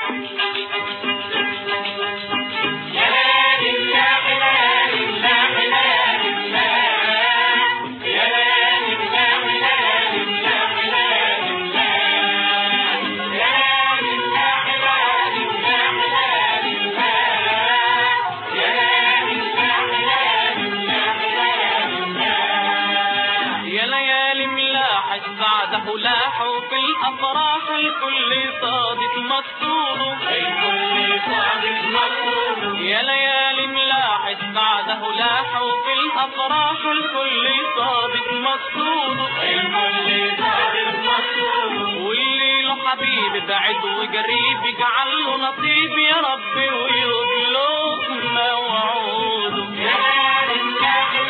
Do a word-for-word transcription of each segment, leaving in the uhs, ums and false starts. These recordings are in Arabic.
بعده لاحوا في الأفراح الكل صادق مقصود الكل صادق مقصود يا ليالي ملاحظ بعده لاحوا في الأفراح الكل صادق مقصود الكل صادق مقصود واللي له حبيب بعد وقريب يجعل له نصيب يا ربي ويبلغ موعوده يا ليالي ملاحظ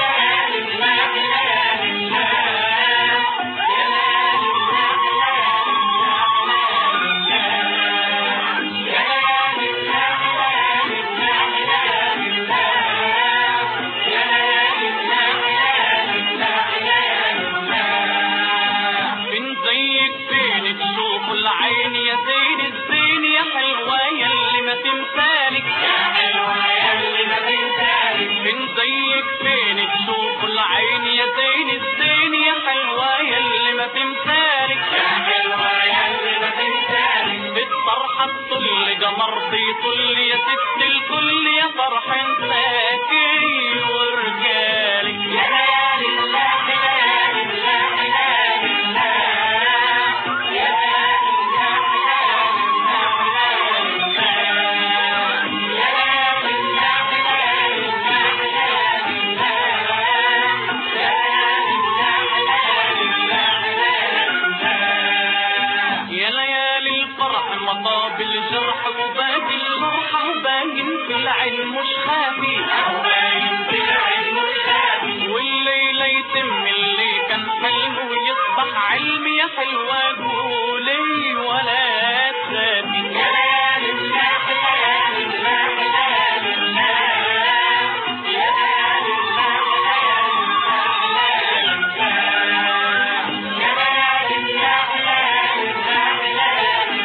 العين يا زين الزين يا حلوة ياللي ما تمثالك يا حلوة ياللي ما تمثالك من زيك فين تشوف العين يا زين الزين يا حلوة ياللي ما تمثالك يا حلوة ياللي ما تمثالك بالفرحة تطل قمر بيطل يا ست الكل يا فرح انساكي ورجالك يا ليالي الله ليالي الله ليالي الله مطاب الجرح وباقي الجرح وباين في العين مش خافي باين في العين مش خافي والليلة يتم اللي كان حلم ويصبح علم يا حلوة قولي ولا تخافي يا ليالي ملاح ليالي ملاح ليالي ملاح يا ليالي ملاح ليالي ملاح ليالي ملاح يا ليالي ملاح ليالي ملاح ليالي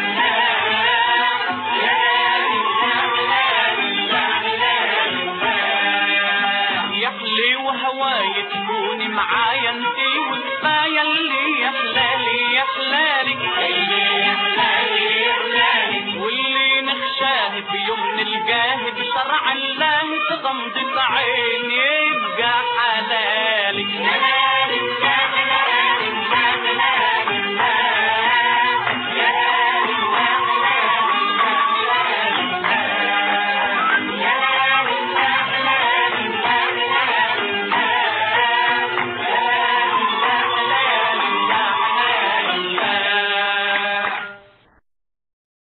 يحلي وهواي تكوني معايا انتي وكفايه اللي يحلالي يحلالك اللي يحلالي يحلالك واللي نخشاه في يوم نلقاه بشرع الله تغمض عين